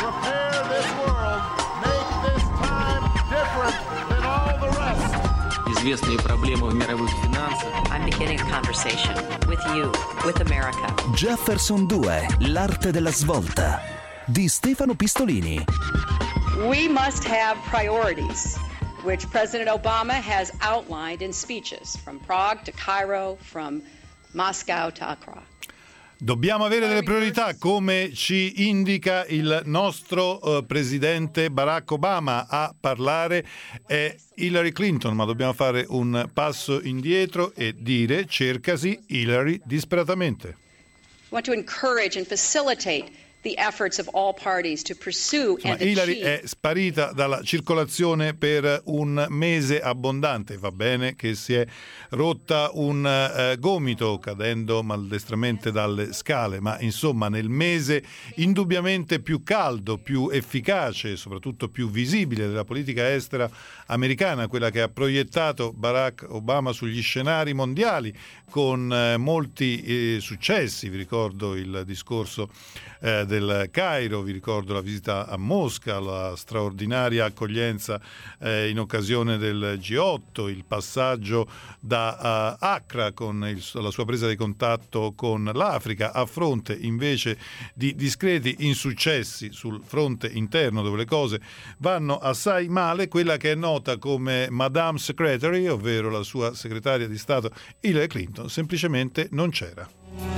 repair this world, make this time different than all the rest. Известные проблемы в мировых финансах. I'm beginning a conversation with you, with America. Jefferson 2, l'arte della svolta, di Stefano Pistolini. We must have priorities, which President Obama has outlined in speeches from Prague to Cairo, from Moscow to Accra. Dobbiamo avere delle priorità, come ci indica il nostro presidente Barack Obama. A parlare è Hillary Clinton, ma dobbiamo fare un passo indietro e dire: cercasi Hillary disperatamente. We want to encourage and facilitate the efforts of all parties to pursue and Hillary achieve. è sparita dalla circolazione per un mese abbondante. Va bene che si è rotta un gomito cadendo maldestramente dalle scale, ma insomma nel mese indubbiamente più caldo, più efficace e soprattutto più visibile della politica estera americana, quella che ha proiettato Barack Obama sugli scenari mondiali con molti successi. Vi ricordo il discorso del Cairo, vi ricordo la visita a Mosca, la straordinaria accoglienza in occasione del G8, il passaggio da Accra con la sua presa di contatto con l'Africa, a fronte invece di discreti insuccessi sul fronte interno, dove le cose vanno assai male. Quella che è nota come Madame Secretary, ovvero la sua segretaria di Stato Hillary Clinton, semplicemente non c'era.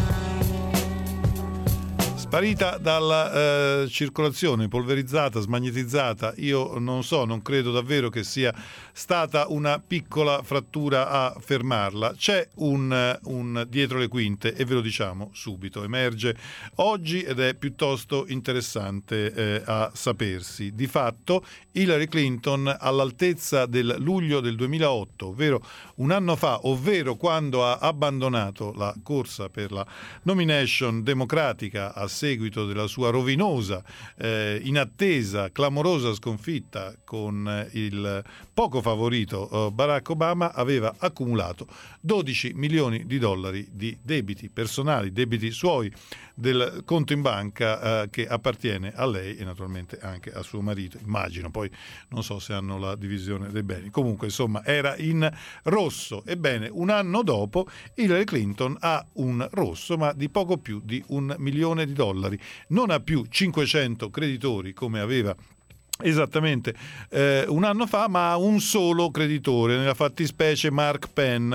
Sparita dalla circolazione, polverizzata, smagnetizzata. Io non so, non credo davvero che sia stata una piccola frattura a fermarla. C'è un dietro le quinte e ve lo diciamo subito. Emerge oggi ed è piuttosto interessante a sapersi. Di fatto Hillary Clinton, all'altezza del luglio del 2008, ovvero un anno fa, ovvero quando ha abbandonato la corsa per la nomination democratica a seguito della sua rovinosa, inattesa, clamorosa sconfitta con il poco favorito Barack Obama, aveva accumulato 12 milioni di dollari di debiti personali, debiti suoi, del conto in banca che appartiene a lei e naturalmente anche a suo marito, immagino. Poi non so se hanno la divisione dei beni. Comunque insomma era in rosso. Ebbene, un anno dopo Hillary Clinton ha un rosso, ma di poco più di $1 milione. Non ha più 500 creditori come aveva esattamente un anno fa, ma ha un solo creditore, nella fattispecie Mark Penn.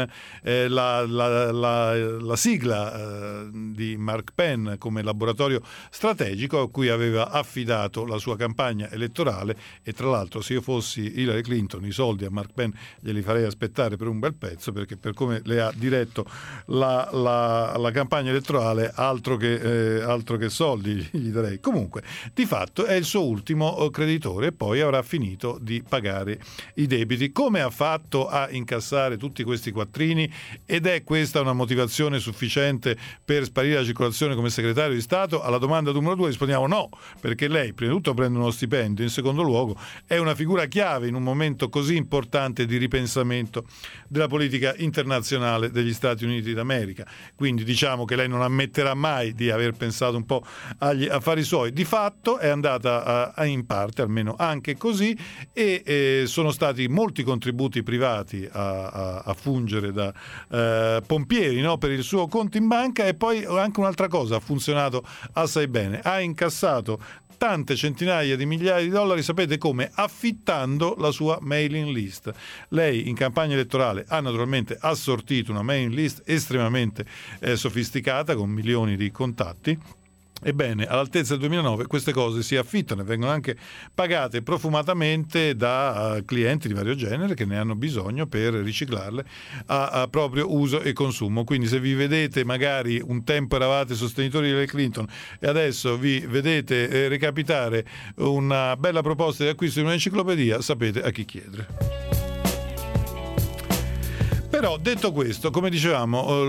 La sigla di Mark Penn come laboratorio strategico a cui aveva affidato la sua campagna elettorale. E tra l'altro, se io fossi Hillary Clinton, i soldi a Mark Penn glieli farei aspettare per un bel pezzo, perché per come le ha diretto la campagna elettorale, altro che soldi gli darei. Comunque, di fatto è il suo ultimo creditore e poi avrà finito di pagare i debiti. Come ha fatto a incassare tutti questi quattrini? Ed è questa una motivazione sufficiente per sparire la circolazione come segretario di Stato? Alla domanda numero 2 rispondiamo no, perché lei prima di tutto prende uno stipendio, in secondo luogo è una figura chiave in un momento così importante di ripensamento della politica internazionale degli Stati Uniti d'America. Quindi diciamo che lei non ammetterà mai di aver pensato un po' agli affari suoi. Di fatto è andata in parte, almeno anche così, e sono stati molti contributi privati a fungere da pompieri, no, per il suo conto in banca. E poi anche un'altra cosa ha funzionato assai bene: ha incassato tante centinaia di migliaia di dollari, sapete come? Affittando la sua mailing list. Lei in campagna elettorale ha naturalmente assortito una mailing list estremamente sofisticata, con milioni di contatti. Ebbene, all'altezza del 2009 queste cose si affittano e vengono anche pagate profumatamente da clienti di vario genere che ne hanno bisogno per riciclarle a proprio uso e consumo. Quindi se vi vedete, magari un tempo eravate sostenitori di Hillary Clinton e adesso vi vedete recapitare una bella proposta di acquisto di un'enciclopedia, sapete a chi chiedere. Però detto questo, come dicevamo,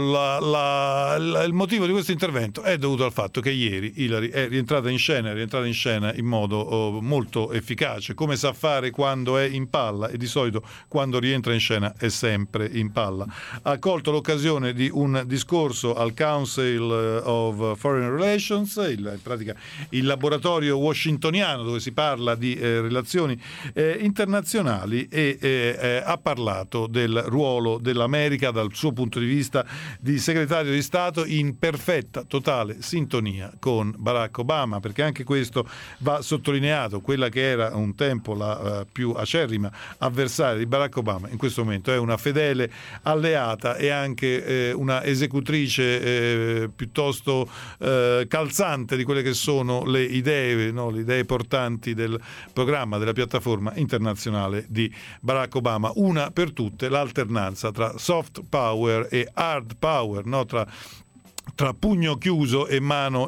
il motivo di questo intervento è dovuto al fatto che ieri Hillary è rientrata in scena in modo molto efficace, come sa fare quando è in palla, e di solito quando rientra in scena è sempre in palla. Ha colto l'occasione di un discorso al Council of Foreign Relations, in pratica il laboratorio washingtoniano dove si parla di relazioni internazionali, e ha parlato del ruolo dell'America dal suo punto di vista di segretario di Stato, in perfetta, totale sintonia con Barack Obama, perché anche questo va sottolineato. Quella che era un tempo la più acerrima avversaria di Barack Obama in questo momento è una fedele alleata e anche una esecutrice piuttosto calzante di quelle che sono le idee, no? Le idee portanti del programma, della piattaforma internazionale di Barack Obama. Una per tutte l'alternanza tra soft power e hard power, no? Tra pugno chiuso e mano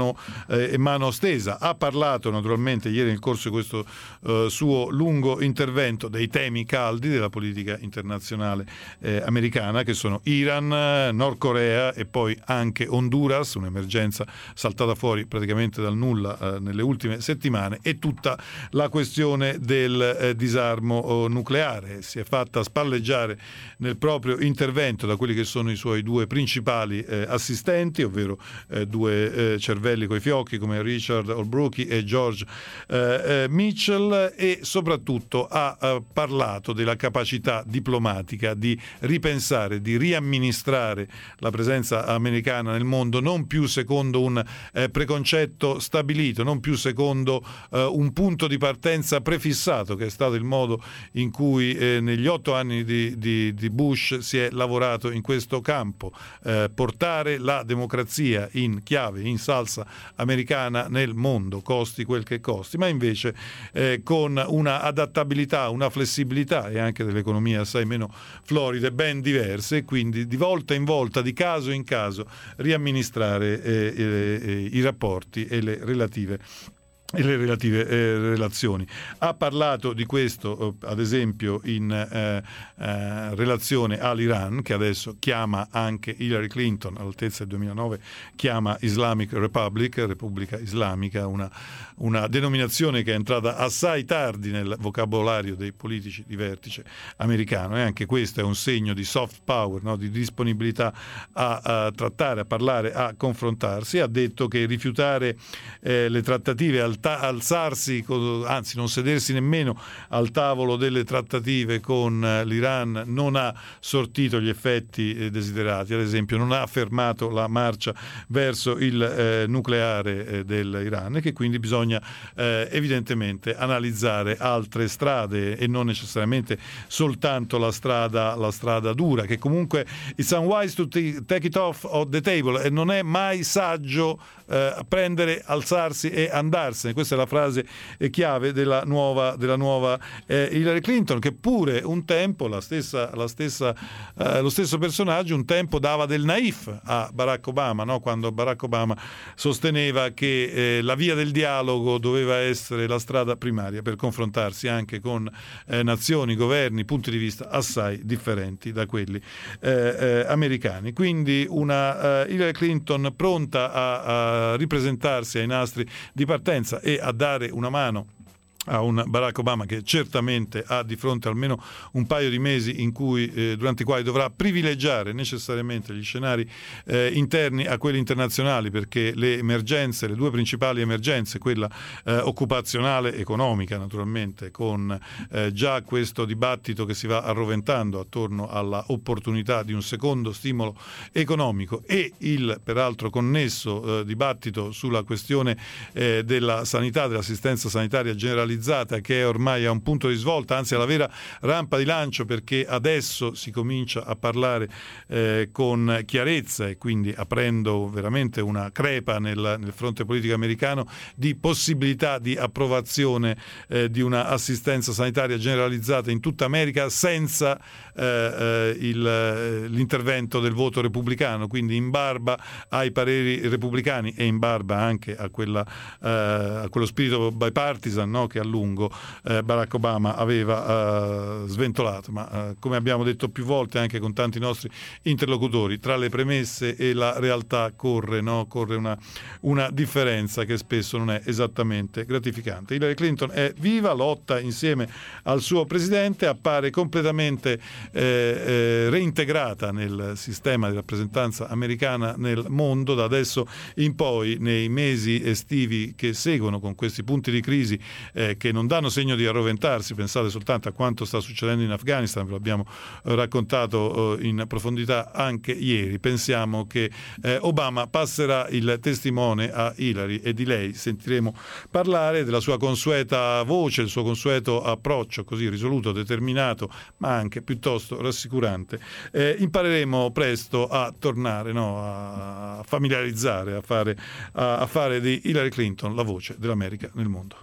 stesa. Ha parlato naturalmente ieri nel corso di questo suo lungo intervento dei temi caldi della politica internazionale americana, che sono Iran, Nord Corea e poi anche Honduras, un'emergenza saltata fuori praticamente dal nulla nelle ultime settimane, e tutta la questione del disarmo nucleare. Si è fatta spalleggiare nel proprio intervento da quelli che sono i suoi due principali assistenti, ovvero due cervelli coi fiocchi come Richard Holbrooke e George Mitchell, e soprattutto ha parlato della capacità diplomatica di ripensare, di riamministrare la presenza americana nel mondo, non più secondo un preconcetto stabilito, non più secondo un punto di partenza prefissato, che è stato il modo in cui negli 8 anni di Bush si è lavorato in questo campo, portare la democrazia in chiave, in salsa americana nel mondo, costi quel che costi, ma invece con una adattabilità, una flessibilità e anche delle economie assai meno floride, ben diverse, e quindi di volta in volta, di caso in caso, riamministrare i rapporti e le relative relazioni. Ha parlato di questo ad esempio in relazione all'Iran, che adesso chiama anche Hillary Clinton, all'altezza del 2009 chiama Islamic Republic, Repubblica Islamica, una denominazione che è entrata assai tardi nel vocabolario dei politici di vertice americano, e anche questo è un segno di soft power, no? Di disponibilità a trattare, a parlare, a confrontarsi. Ha detto che rifiutare le trattative, alzarsi, anzi non sedersi nemmeno al tavolo delle trattative con l'Iran, non ha sortito gli effetti desiderati. Ad esempio non ha fermato la marcia verso il nucleare dell'Iran, e che quindi bisogna evidentemente analizzare altre strade e non necessariamente soltanto la strada dura, che comunque it's unwise to take it off the table, e non è mai saggio prendere, alzarsi e andarsene. Questa è la frase chiave della nuova Hillary Clinton, che pure un tempo lo stesso personaggio un tempo dava del naif a Barack Obama, no? Quando Barack Obama sosteneva che la via del dialogo doveva essere la strada primaria per confrontarsi anche con nazioni, governi, punti di vista assai differenti da quelli americani. Quindi una Hillary Clinton pronta a ripresentarsi ai nastri di partenza e a dare una mano a un Barack Obama che certamente ha di fronte almeno un paio di mesi durante i quali dovrà privilegiare necessariamente gli scenari interni a quelli internazionali, perché le due principali emergenze, quella occupazionale, economica naturalmente, con già questo dibattito che si va arroventando attorno alla opportunità di un secondo stimolo economico, e il peraltro connesso dibattito sulla questione della sanità, dell'assistenza sanitaria generalizzata, che è ormai a un punto di svolta, anzi alla vera rampa di lancio, perché adesso si comincia a parlare con chiarezza, e quindi aprendo veramente una crepa nel fronte politico americano, di possibilità di approvazione di una assistenza sanitaria generalizzata in tutta America senza l'intervento del voto repubblicano, quindi in barba ai pareri repubblicani e in barba anche a quello spirito bipartisan, no? Che a lungo Barack Obama aveva sventolato, ma come abbiamo detto più volte anche con tanti nostri interlocutori, tra le premesse e la realtà corre una differenza che spesso non è esattamente gratificante. Hillary Clinton è viva, lotta insieme al suo presidente, appare completamente reintegrata nel sistema di rappresentanza americana nel mondo da adesso in poi, nei mesi estivi che seguono, con questi punti di crisi che non danno segno di arroventarsi. Pensate soltanto a quanto sta succedendo in Afghanistan, ve l'abbiamo raccontato in profondità anche ieri. Pensiamo che Obama passerà il testimone a Hillary e di lei sentiremo parlare, della sua consueta voce, il suo consueto approccio così risoluto, determinato ma anche piuttosto rassicurante. Impareremo presto a tornare a familiarizzare, a fare di Hillary Clinton la voce dell'America nel mondo.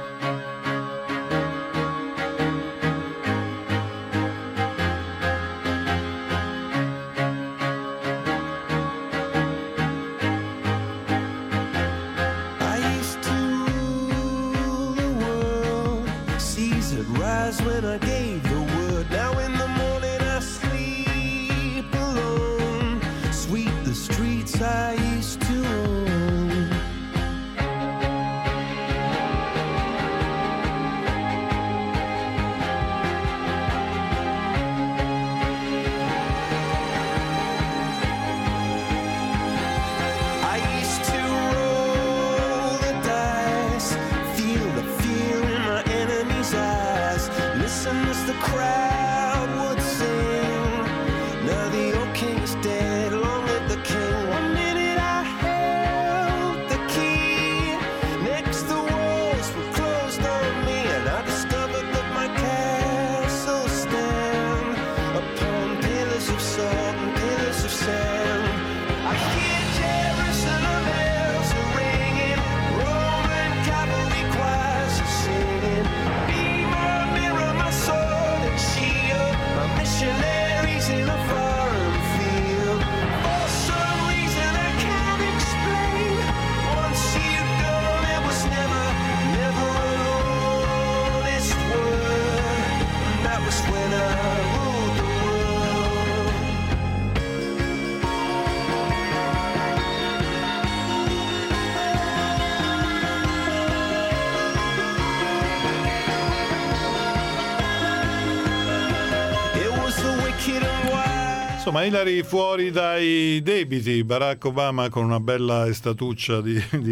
Insomma, Hillary fuori dai debiti, Barack Obama con una bella estatuccia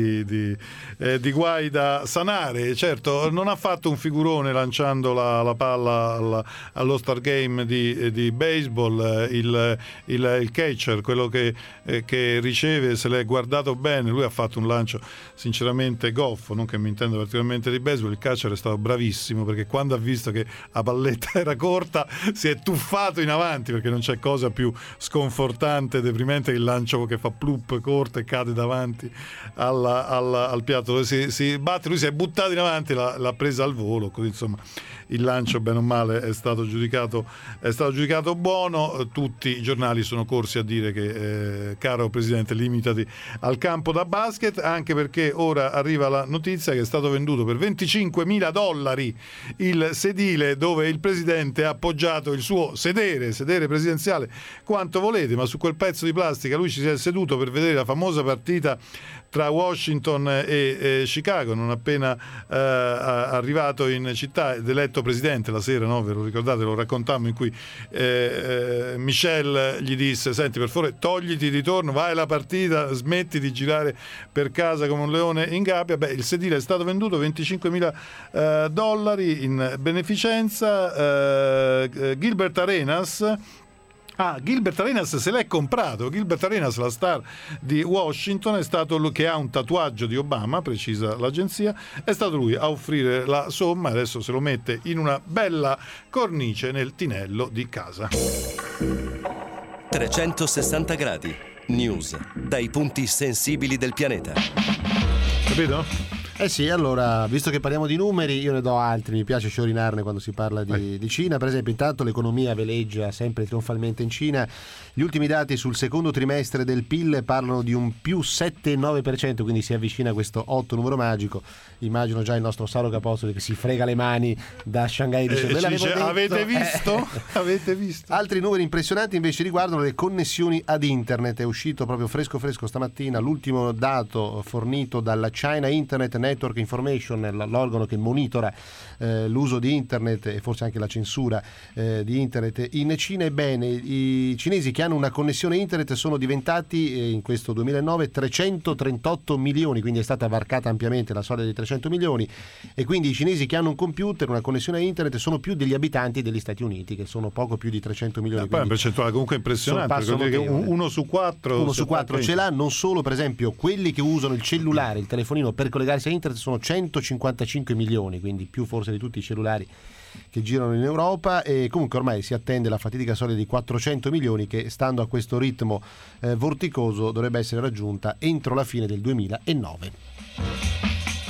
di guai da sanare. Certo, non ha fatto un figurone lanciando la palla allo Star Game di baseball, il catcher, quello che riceve, se l'è guardato bene, lui ha fatto un lancio sinceramente goffo, non che mi intenda particolarmente di baseball. Il catcher è stato bravissimo, perché quando ha visto che la palletta era corta si è tuffato in avanti, perché non c'è cosa più sconfortante e deprimente che il lancio che fa plup corto e cade davanti al piatto dove si batte. Lui si è buttato in avanti, l'ha presa al volo, così insomma il lancio bene o male è stato giudicato buono. Tutti i giornali sono corsi a dire che caro presidente, limitati al campo da basket, anche perché ora arriva la notizia che è stato venduto per $25.000 il sedile dove il presidente ha appoggiato il suo sedere presidenziale quanto volete, ma su quel pezzo di plastica lui ci si è seduto per vedere la famosa partita tra Washington e Chicago, non appena arrivato in città ed eletto presidente la sera, no? Ve lo ricordate, lo raccontammo, in cui Michelle gli disse: senti, per favore togliti di torno, vai alla partita, smetti di girare per casa come un leone in gabbia. Il sedile è stato venduto $25.000 in beneficenza. Gilbert Arenas se l'è comprato. Gilbert Arenas, la star di Washington, è stato lui che ha un tatuaggio di Obama, precisa l'agenzia, è stato lui a offrire la somma, adesso se lo mette in una bella cornice nel tinello di casa. 360 gradi. News dai punti sensibili del pianeta. Capito? Sì, allora, visto che parliamo di numeri, io ne do altri, mi piace sciorinarne quando si parla di Cina. Per esempio, intanto l'economia veleggia sempre trionfalmente in Cina. Gli ultimi dati sul secondo trimestre del PIL parlano di un più 7,9%, quindi si avvicina a questo 8 numero magico. Immagino già il nostro Saro Capostoli che si frega le mani da Shanghai dicendo avete visto? Avete visto? Altri numeri impressionanti invece riguardano le connessioni ad internet. È uscito proprio fresco stamattina l'ultimo dato fornito dalla China Internet Network Information, l'organo che monitora l'uso di internet e forse anche la censura di internet in Cina. Ebbene, i cinesi che hanno una connessione internet sono diventati in questo 2009 338 milioni, quindi è stata varcata ampiamente la soglia dei 300 milioni, e quindi i cinesi che hanno un computer, una connessione a internet, sono più degli abitanti degli Stati Uniti, che sono poco più di 300 milioni. Poi è una percentuale comunque impressionante, perché uno su quattro ce l'ha. Non solo, per esempio, quelli che usano il cellulare, il telefonino per collegarsi a internet sono 155 milioni, quindi più forse di tutti i cellulari che girano in Europa, e comunque ormai si attende la fatidica soglia di 400 milioni che, stando a questo ritmo vorticoso, dovrebbe essere raggiunta entro la fine del 2009.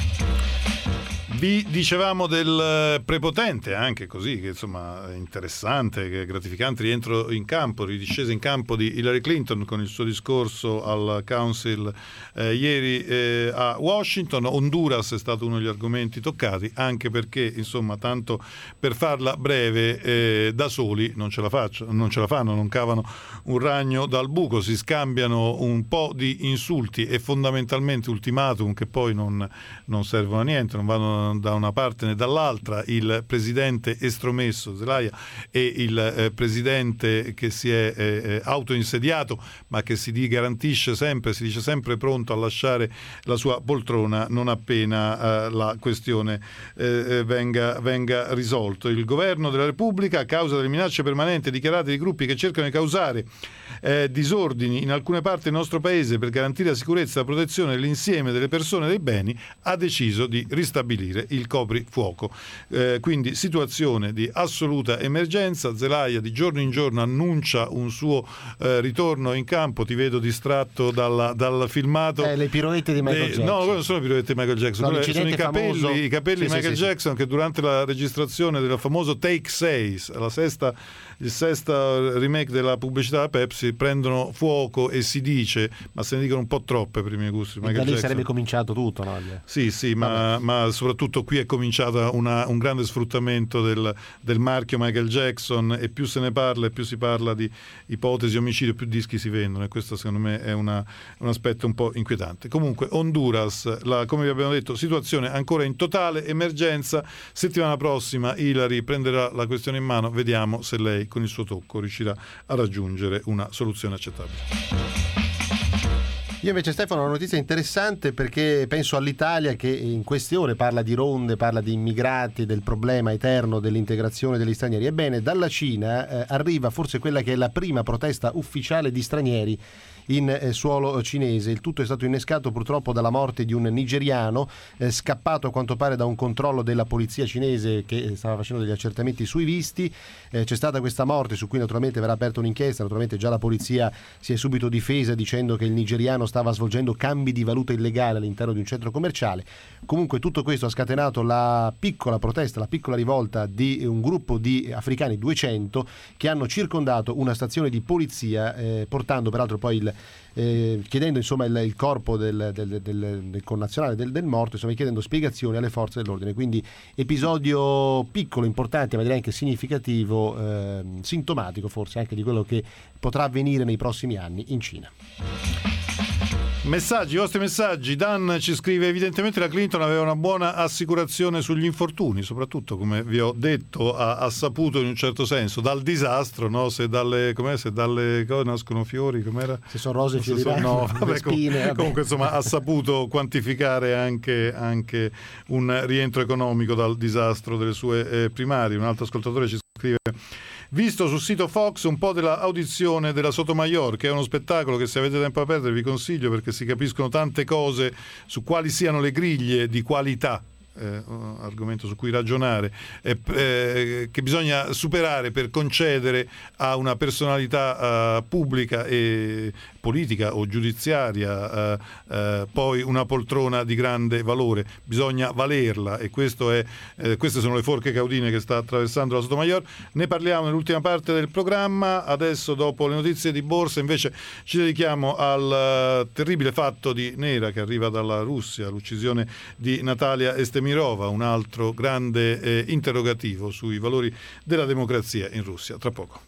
Vi dicevamo del prepotente, anche così, che insomma è interessante, che è gratificante rientro in campo, ridiscesa in campo di Hillary Clinton con il suo discorso al Council ieri a Washington. Honduras è stato uno degli argomenti toccati, anche perché, insomma, tanto per farla breve, da soli non ce la fanno, non cavano un ragno dal buco, si scambiano un po' di insulti e fondamentalmente ultimatum che poi non servono a niente, non vanno da una parte né dall'altra. Il presidente estromesso Zelaya e il presidente che si è autoinsediato ma che si dice sempre pronto a lasciare la sua poltrona non appena la questione venga risolto. Il governo della Repubblica, a causa delle minacce permanenti dichiarate di gruppi che cercano di causare disordini in alcune parti del nostro paese per garantire la sicurezza e la protezione dell'insieme delle persone e dei beni, ha deciso di ristabilire il coprifuoco. Quindi situazione di assoluta emergenza. Zelaya di giorno in giorno annuncia un suo ritorno in campo. Ti vedo distratto dal filmato. Le piroette di Michael Jackson. No, non sono le piroette di Michael Jackson, sono i capelli di Michael Jackson che durante la registrazione del famoso Take 6, il sesta remake della pubblicità della Pepsi, prendono fuoco e si dice, ma se ne dicono un po' troppe per i miei gusti. Da lì sarebbe cominciato tutto, no? Sì, ma soprattutto qui è cominciato un grande sfruttamento del marchio Michael Jackson, e più se ne parla e più si parla di ipotesi omicidio, più dischi si vendono, e questo secondo me è un aspetto un po' inquietante. Comunque Honduras, come vi abbiamo detto, situazione ancora in totale emergenza. Settimana prossima Hillary prenderà la questione in mano, vediamo se lei con il suo tocco riuscirà a raggiungere una soluzione accettabile. Io invece, Stefano, ho una notizia interessante, perché penso all'Italia che in queste ore parla di ronde, parla di immigrati, del problema eterno dell'integrazione degli stranieri. Ebbene, dalla Cina arriva forse quella che è la prima protesta ufficiale di stranieri in suolo cinese. Il tutto è stato innescato purtroppo dalla morte di un nigeriano scappato a quanto pare da un controllo della polizia cinese che stava facendo degli accertamenti sui visti. C'è stata questa morte su cui naturalmente verrà aperta un'inchiesta. Naturalmente già la polizia si è subito difesa dicendo che il nigeriano stava svolgendo cambi di valuta illegale all'interno di un centro commerciale. Comunque tutto questo ha scatenato la piccola protesta, la piccola rivolta di un gruppo di africani, 200, che hanno circondato una stazione di polizia, portando peraltro poi chiedendo insomma il corpo del connazionale del morto, insomma chiedendo spiegazioni alle forze dell'ordine. Quindi episodio piccolo, importante, ma direi anche significativo, sintomatico forse anche di quello che potrà avvenire nei prossimi anni in Cina. Messaggi, i vostri messaggi. Dan ci scrive: evidentemente la Clinton aveva una buona assicurazione sugli infortuni, soprattutto, come vi ho detto, ha saputo in un certo senso dal disastro, no? Se dalle cose nascono fiori, com'era? Se sono rose, fiori, spine, comunque insomma ha saputo quantificare anche un rientro economico dal disastro delle sue primarie. Un altro ascoltatore ci scrive: visto sul sito Fox un po' della audizione della Sotomayor, che è uno spettacolo che, se avete tempo a perdere, vi consiglio, perché si capiscono tante cose su quali siano le griglie di qualità argomento su cui ragionare, che bisogna superare per concedere a una personalità pubblica e politica o giudiziaria poi una poltrona di grande valore. Bisogna valerla, e queste sono le forche caudine che sta attraversando la Sotomayor. Ne parliamo nell'ultima parte del programma. Adesso, dopo le notizie di borsa, invece ci dedichiamo al terribile fatto di Nera che arriva dalla Russia, l'uccisione di Natalia Estemirova, un altro grande interrogativo sui valori della democrazia in Russia. Tra poco.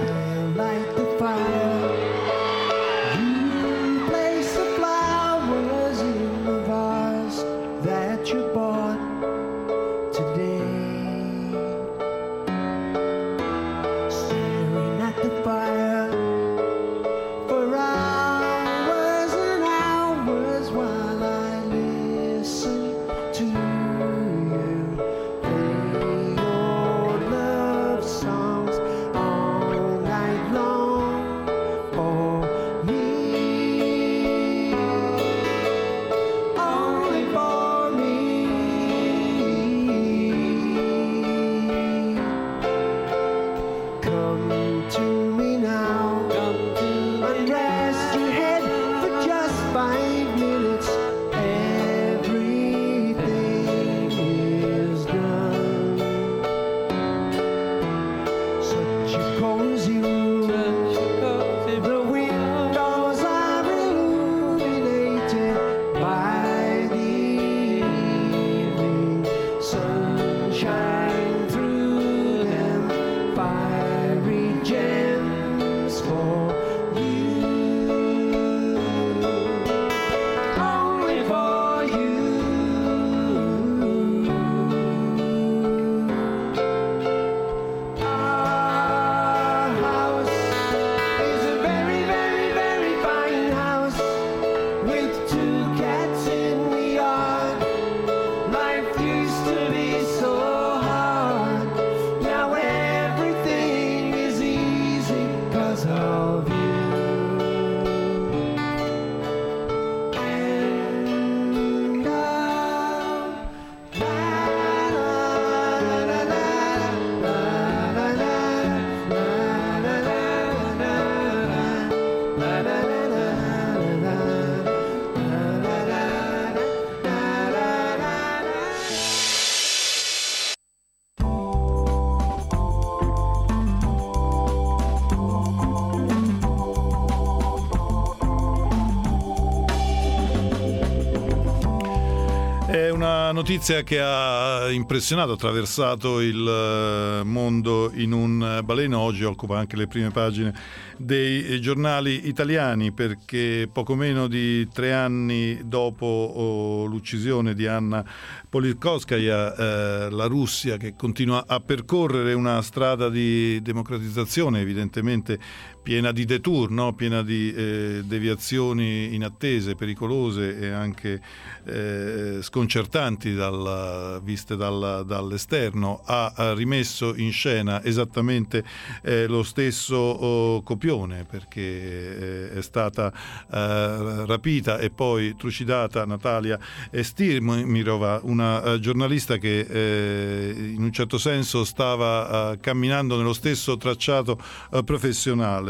Una notizia che ha impressionato, attraversato il mondo in un baleno. Oggi occupa anche le prime pagine dei giornali italiani, perché poco meno di 3 anni dopo l'uccisione di Anna Politkovskaya, la Russia, che continua a percorrere una strada di democratizzazione evidentemente piena di détour, no? Piena di deviazioni inattese, pericolose e anche sconcertanti viste dall'esterno, ha rimesso in scena esattamente lo stesso copione, perché è stata rapita e poi trucidata Natalia Estemirova, una giornalista che in un certo senso stava camminando nello stesso tracciato professionale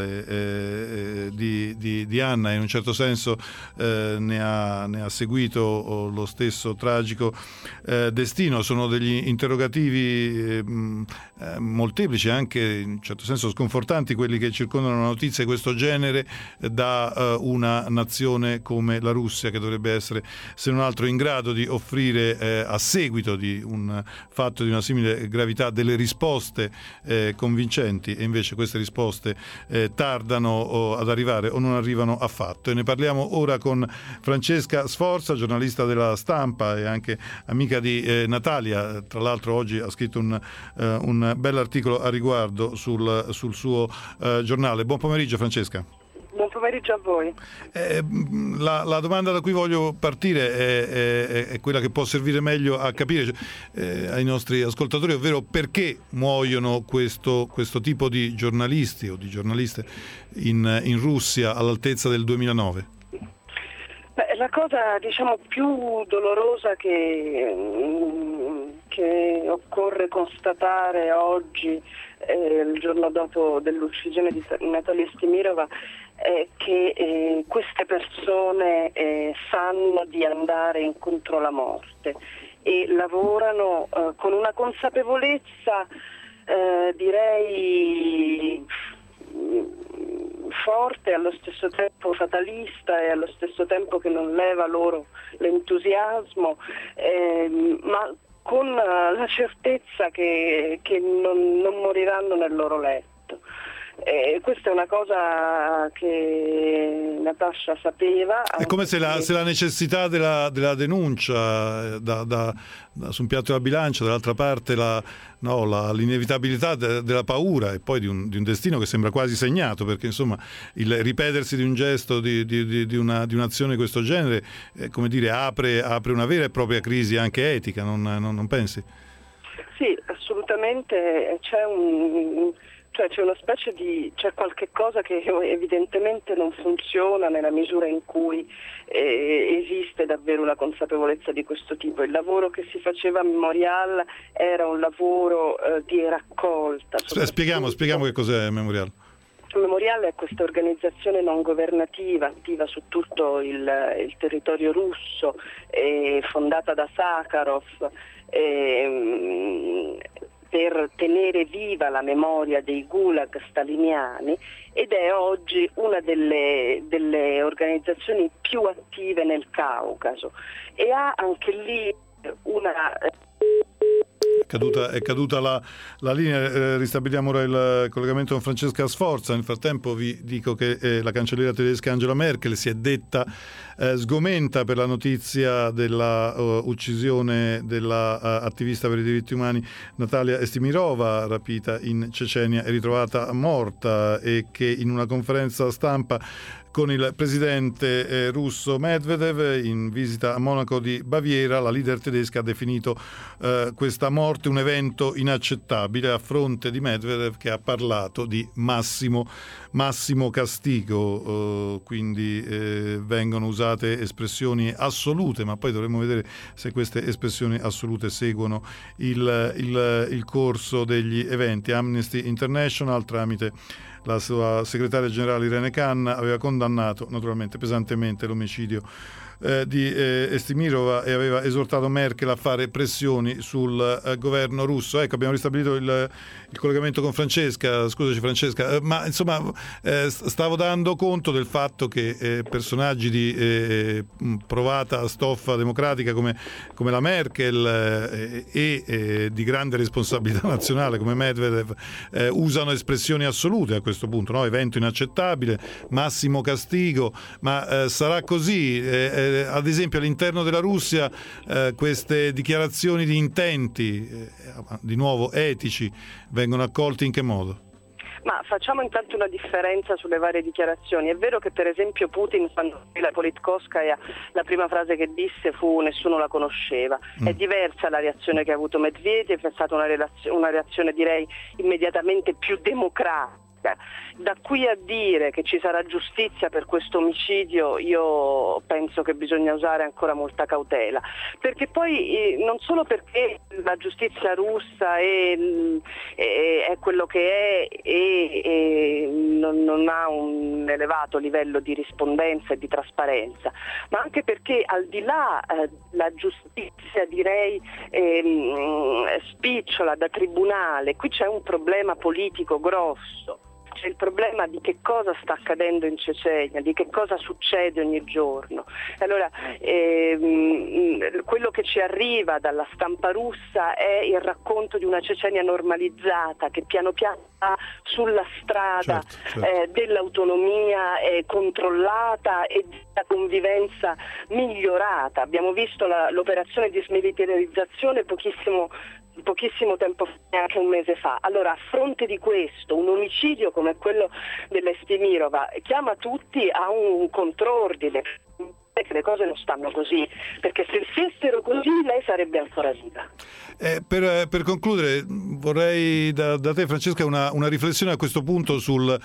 di Anna, in un certo senso ne ha seguito lo stesso tragico destino. Sono degli interrogativi molteplici, anche in un certo senso sconfortanti, quelli che circondano una notizia di questo genere da una nazione come la Russia, che dovrebbe essere, se non altro, in grado di offrire a seguito di un fatto di una simile gravità delle risposte convincenti, e invece queste risposte tardano ad arrivare o non arrivano affatto. E ne parliamo ora con Francesca Sforza, giornalista della Stampa e anche amica di Natalia. Tra l'altro oggi ha scritto un bell'articolo a riguardo sul suo giornale. Buon pomeriggio, Francesca. Buon pomeriggio a voi. La domanda da cui voglio partire è quella che può servire meglio a capire ai nostri ascoltatori, ovvero perché muoiono questo tipo di giornalisti o di giornaliste in Russia all'altezza del 2009? La cosa, diciamo, più dolorosa che che occorre constatare oggi, il giorno dopo dell'uccisione di Natalia Estimirova, è che queste persone sanno di andare incontro alla morte e lavorano con una consapevolezza direi forte, allo stesso tempo fatalista e allo stesso tempo che non leva loro l'entusiasmo, ma con la certezza che non moriranno nel loro letto. Questa è una cosa che Natasha sapeva. È come se la necessità della denuncia su un piatto della bilancia, dall'altra parte l'inevitabilità della paura e poi di un destino che sembra quasi segnato, perché insomma il ripetersi di un gesto, di un'azione di questo genere, come dire, apre una vera e propria crisi anche etica, non pensi? Sì, assolutamente. C'è qualche cosa che evidentemente non funziona nella misura in cui esiste davvero una consapevolezza di questo tipo. Il lavoro che si faceva a Memorial era un lavoro di raccolta. Spieghiamo che cos'è Memorial. Memorial è questa organizzazione non governativa attiva su tutto il territorio russo, fondata da Sakharov, per tenere viva la memoria dei gulag staliniani, ed è oggi una delle organizzazioni più attive nel Caucaso e ha anche lì una... È caduta la linea, ristabiliamo ora il collegamento con Francesca Sforza. Nel frattempo vi dico che la cancelliera tedesca Angela Merkel si è detta sgomenta per la notizia della uccisione della attivista per i diritti umani Natalia Estimirova, rapita in Cecenia e ritrovata morta, e che in una conferenza stampa con il presidente russo Medvedev in visita a Monaco di Baviera, la leader tedesca ha definito questa morte un evento inaccettabile, a fronte di Medvedev che ha parlato di massimo castigo. Quindi vengono usate espressioni assolute, ma poi dovremo vedere se queste espressioni assolute seguono il corso degli eventi. Amnesty International, tramite la sua segretaria generale Irene Khan, aveva condannato naturalmente pesantemente l'omicidio di Estimirova e aveva esortato Merkel a fare pressioni sul governo russo. Ecco, abbiamo ristabilito il collegamento con Francesca. Scusaci Francesca, ma insomma stavo dando conto del fatto che personaggi di provata stoffa democratica come la Merkel e di grande responsabilità nazionale come Medvedev usano espressioni assolute a questo punto, no? Evento inaccettabile, massimo castigo, ma sarà così? Ad esempio all'interno della Russia queste dichiarazioni di intenti, di nuovo etici, vengono accolti in che modo? Ma facciamo intanto una differenza sulle varie dichiarazioni. È vero che per esempio Putin, quando la Politkovskaya, la prima frase che disse fu nessuno la conosceva. È diversa la reazione che ha avuto Medvedev, è stata una reazione direi immediatamente più democratica. Da qui a dire che ci sarà giustizia per questo omicidio, io penso che bisogna usare ancora molta cautela, perché poi non solo perché la giustizia russa è quello che è e non ha un elevato livello di rispondenza e di trasparenza, ma anche perché al di là la giustizia direi spicciola da tribunale, qui c'è un problema politico grosso. C'è il problema di che cosa sta accadendo in Cecenia, di che cosa succede ogni giorno. Allora, quello che ci arriva dalla stampa russa è il racconto di una Cecenia normalizzata che piano piano va sulla strada dell'autonomia controllata e della convivenza migliorata. Abbiamo visto l'operazione di smilitarizzazione pochissimo tempo fa, anche un mese fa. Allora, a fronte di questo, un omicidio come quello dell'Estimirova chiama tutti a un contrordine che le cose non stanno così, perché se stessero così lei sarebbe ancora viva. Per concludere, vorrei da te, Francesca, una riflessione a questo punto sul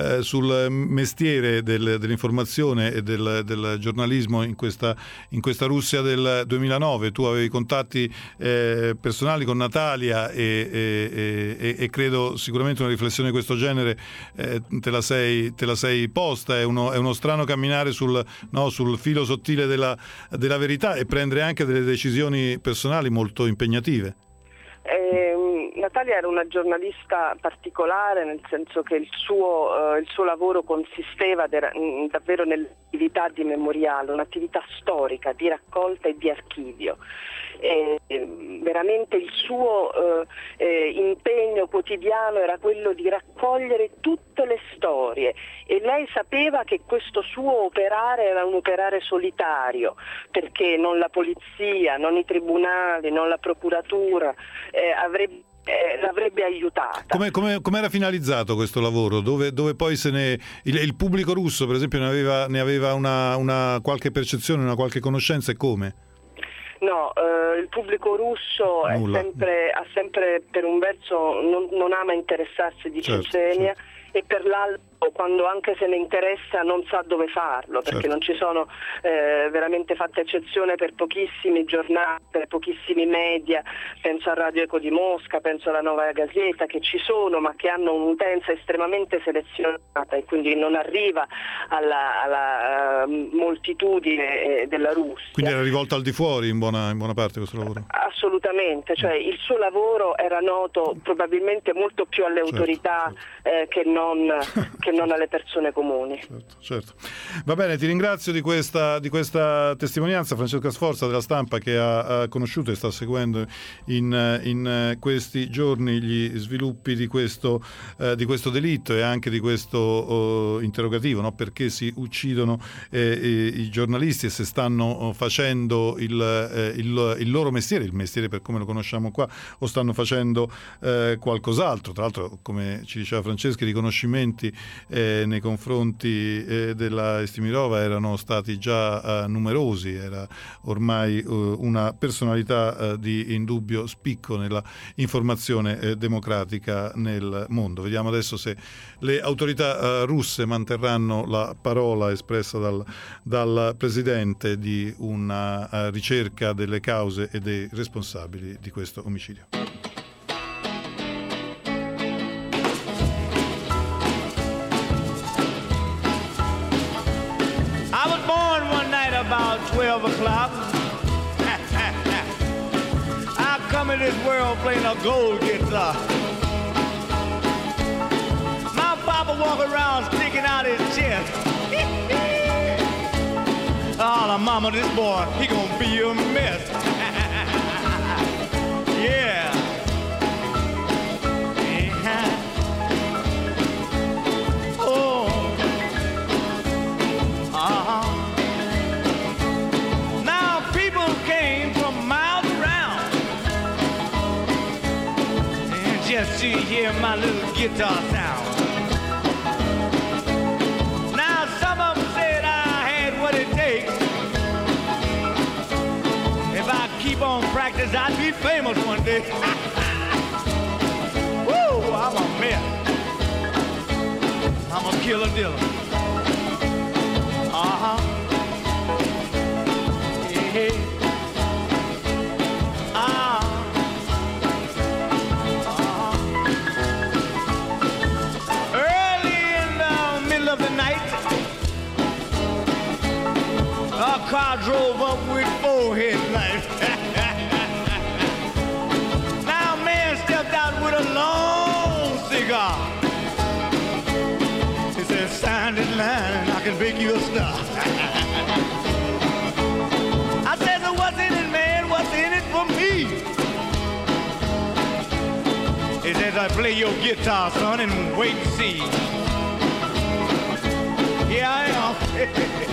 mestiere dell'informazione e del giornalismo in questa Russia del 2009. Tu avevi contatti personali con Natalia e credo sicuramente una riflessione di questo genere te la sei posta. È uno strano camminare sul filo sottile della verità e prendere anche delle decisioni personali molto impegnative. Natalia era una giornalista particolare, nel senso che il suo lavoro consisteva davvero nell'attività di memoriale, un'attività storica, di raccolta e di archivio. Veramente il suo impegno quotidiano era quello di raccogliere tutte le storie, e lei sapeva che questo suo operare era un operare solitario, perché non la polizia, non i tribunali, non la procuratura l'avrebbe aiutata. Come era finalizzato questo lavoro? Dove poi il pubblico russo, per esempio, ne aveva una qualche percezione, una qualche conoscenza, e come? No, il pubblico russo ha sempre per un verso non ama interessarsi di Cecenia, e per l'altro, quando anche se ne interessa, non sa dove farlo, perché non ci sono veramente fatta eccezione per pochissimi giornali, per pochissimi media. Penso a Radio Eco di Mosca, penso alla Novaya Gazeta, che ci sono ma che hanno un'utenza estremamente selezionata e quindi non arriva alla moltitudine della Russia. Quindi era rivolto al di fuori in buona parte questo lavoro? Assolutamente, cioè il suo lavoro era noto probabilmente molto più alle autorità che non alle persone comuni. Certo. Va bene, ti ringrazio di questa testimonianza, Francesca Sforza della Stampa, che ha conosciuto e sta seguendo in questi giorni gli sviluppi di questo delitto e anche di questo interrogativo, no? Perché si uccidono i giornalisti e se stanno facendo il loro mestiere, il mestiere per come lo conosciamo qua, o stanno facendo qualcos'altro. Tra l'altro, come ci diceva Francesca, i riconoscimenti nei confronti della Estimirova erano stati già numerosi, era ormai una personalità di indubbio spicco nella informazione democratica nel mondo. Vediamo adesso se le autorità russe manterranno la parola espressa dal presidente di una ricerca delle cause e dei responsabili di questo omicidio. About 12 o'clock, I come in this world playing a gold guitar. My papa walk around sticking out his chest. Oh, mama, this boy, he gonna be a mess. Yeah. Just to hear my little guitar sound. Now some of them said I had what it takes. If I keep on practice, I'd be famous one day. Woo, I'm a mess. I'm a killer dealer. Yeah. A car drove up with 4 headlights. Now a man stepped out with a long cigar. He said, sign this line and I can make you a star. I said, so what's in it, man? What's in it for me? He says, I play your guitar, son, and wait and see. Yeah, I am.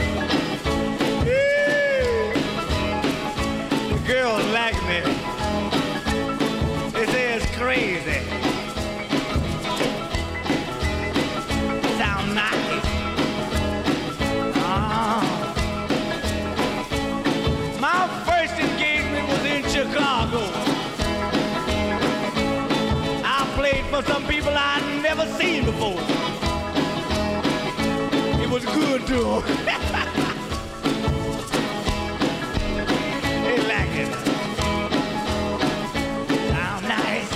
Girls like me. They say it's crazy. Sound nice. for some people I never seen before. It was good to them. They like it. Sound nice.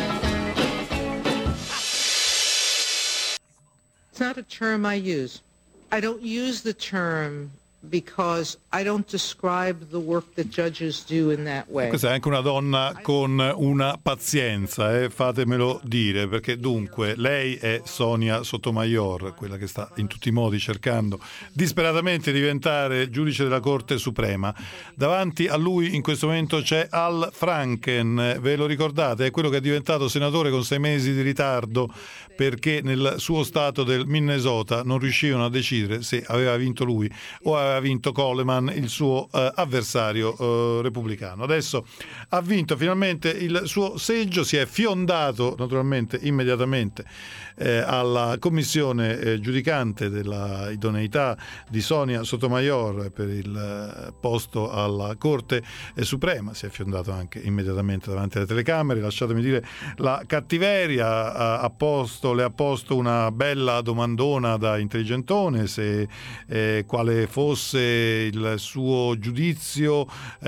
It's not a term I use. I don't use the term because I don't describe the work that judges do in that way. Questa è anche una donna con una pazienza, fatemelo dire, perché dunque lei è Sonia Sotomayor, quella che sta in tutti i modi cercando disperatamente di diventare giudice della Corte Suprema. Davanti a lui in questo momento c'è Al Franken, ve lo ricordate? È quello che è diventato senatore con 6 mesi di ritardo perché nel suo stato del Minnesota non riuscivano a decidere se aveva vinto lui o aveva vinto Coleman, il suo avversario repubblicano. Adesso ha vinto finalmente il suo seggio, si è fiondato naturalmente immediatamente alla commissione giudicante della idoneità di Sonia Sotomayor per il posto alla Corte Suprema, si è fiondato anche immediatamente davanti alle telecamere, lasciatemi dire la cattiveria, le ha posto una bella domandona da intelligentone se quale fosse il suo giudizio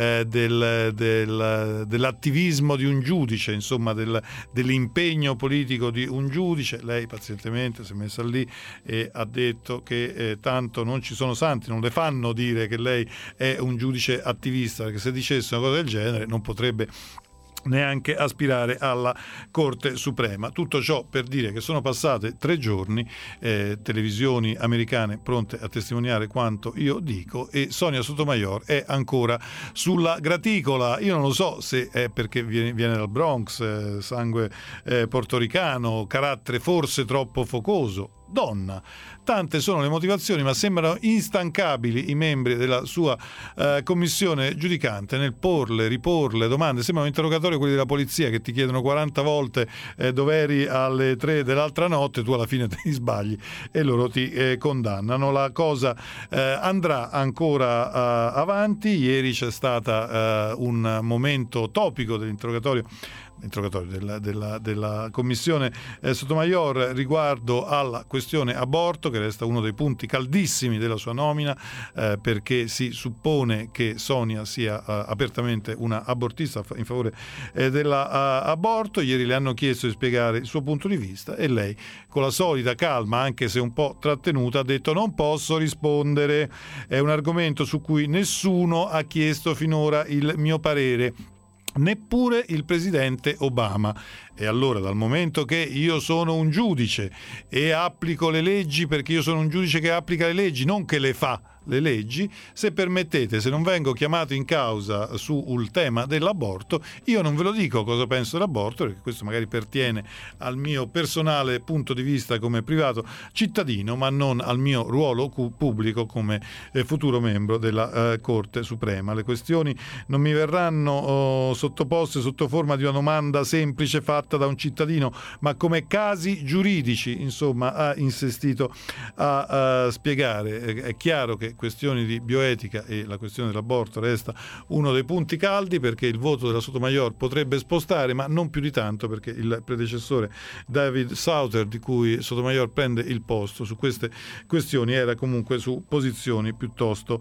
dell'attivismo di un giudice, insomma dell'impegno politico di un giudice. Lei pazientemente si è messa lì e ha detto che tanto non ci sono santi, non le fanno dire che lei è un giudice attivista, perché se dicesse una cosa del genere non potrebbe neanche aspirare alla Corte Suprema. Tutto ciò per dire che sono passate 3 giorni, televisioni americane pronte a testimoniare quanto io dico, e Sonia Sotomayor è ancora sulla graticola. Io non lo so se è perché viene dal Bronx, sangue portoricano, carattere forse troppo focoso, donna. Tante sono le motivazioni, ma sembrano instancabili i membri della sua commissione giudicante nel riporle domande. Sembra un interrogatorio quelli della polizia che ti chiedono 40 volte dove eri alle 3 dell'altra notte, tu alla fine te ne sbagli e loro ti condannano. La cosa andrà ancora avanti. Ieri c'è stata un momento topico dell'interrogatorio della commissione Sotomayor riguardo alla questione aborto, che resta uno dei punti caldissimi della sua nomina, perché si suppone che Sonia sia apertamente una abortista in favore dell'aborto. Ieri le hanno chiesto di spiegare il suo punto di vista e lei, con la solita calma, anche se un po' trattenuta, ha detto: non posso rispondere, è un argomento su cui nessuno ha chiesto finora il mio parere, neppure il presidente Obama. E allora, dal momento che io sono un giudice e applico le leggi, perché io sono un giudice che applica le leggi, non che le fa le leggi, se permettete, se non vengo chiamato in causa sul tema dell'aborto, io non ve lo dico cosa penso dell'aborto, perché questo magari pertiene al mio personale punto di vista come privato cittadino, ma non al mio ruolo pubblico come futuro membro della Corte Suprema. Le questioni non mi verranno sottoposte sotto forma di una domanda semplice fatta da un cittadino, ma come casi giuridici, insomma, ha insistito a spiegare. È chiaro che questioni di bioetica e la questione dell'aborto resta uno dei punti caldi, perché il voto della Sotomayor potrebbe spostare, ma non più di tanto, perché il predecessore David Souter, di cui Sotomayor prende il posto su queste questioni, era comunque su posizioni piuttosto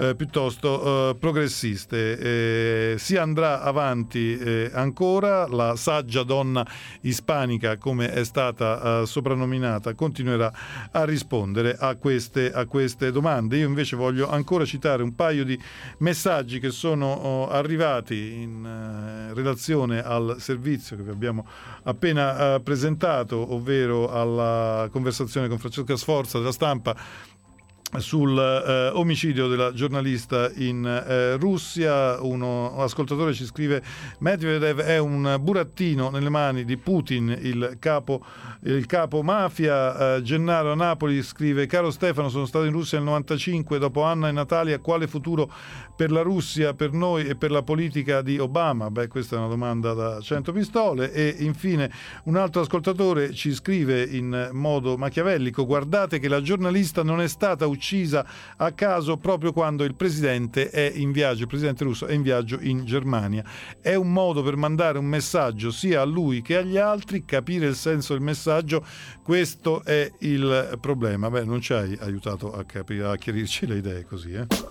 progressiste. Si andrà avanti ancora. La saggia donna ispanica, come è stata soprannominata, continuerà a rispondere a queste domande. Io invece voglio ancora citare un paio di messaggi che sono arrivati in relazione al servizio che vi abbiamo appena presentato, ovvero alla conversazione con Francesca Sforza della Stampa sul omicidio della giornalista in Russia. Uno ascoltatore ci scrive: Medvedev è un burattino nelle mani di Putin, il capo mafia. Gennaro a Napoli scrive: caro Stefano, sono stato in Russia nel 95, dopo Anna e Natalia, quale futuro per la Russia, per noi e per la politica di Obama? Beh, questa è una domanda da 100 pistole. E infine un altro ascoltatore ci scrive in modo machiavellico: guardate che la giornalista non è stata uccisa uccisa a caso proprio quando il presidente è in viaggio, il presidente russo è in viaggio in Germania. È un modo per mandare un messaggio sia a lui che agli altri, capire il senso del messaggio, questo è il problema. Beh, non ci hai aiutato a capire, a chiarirci le idee così,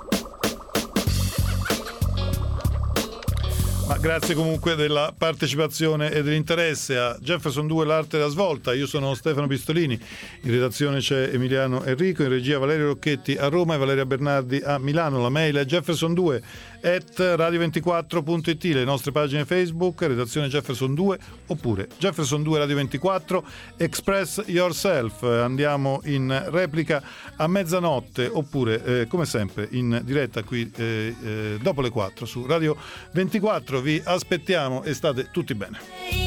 Ma grazie comunque della partecipazione e dell'interesse a Jefferson 2, l'arte della svolta. Io sono Stefano Pistolini, in redazione c'è Emiliano Enrico, in regia Valerio Rocchetti a Roma e Valeria Bernardi a Milano. La mail è jefferson2@radio24.it, le nostre pagine Facebook, redazione Jefferson 2 oppure Jefferson 2 Radio 24, Express Yourself. Andiamo in replica a mezzanotte oppure come sempre in diretta qui dopo le 4 su Radio 24. Vi aspettiamo e state tutti bene.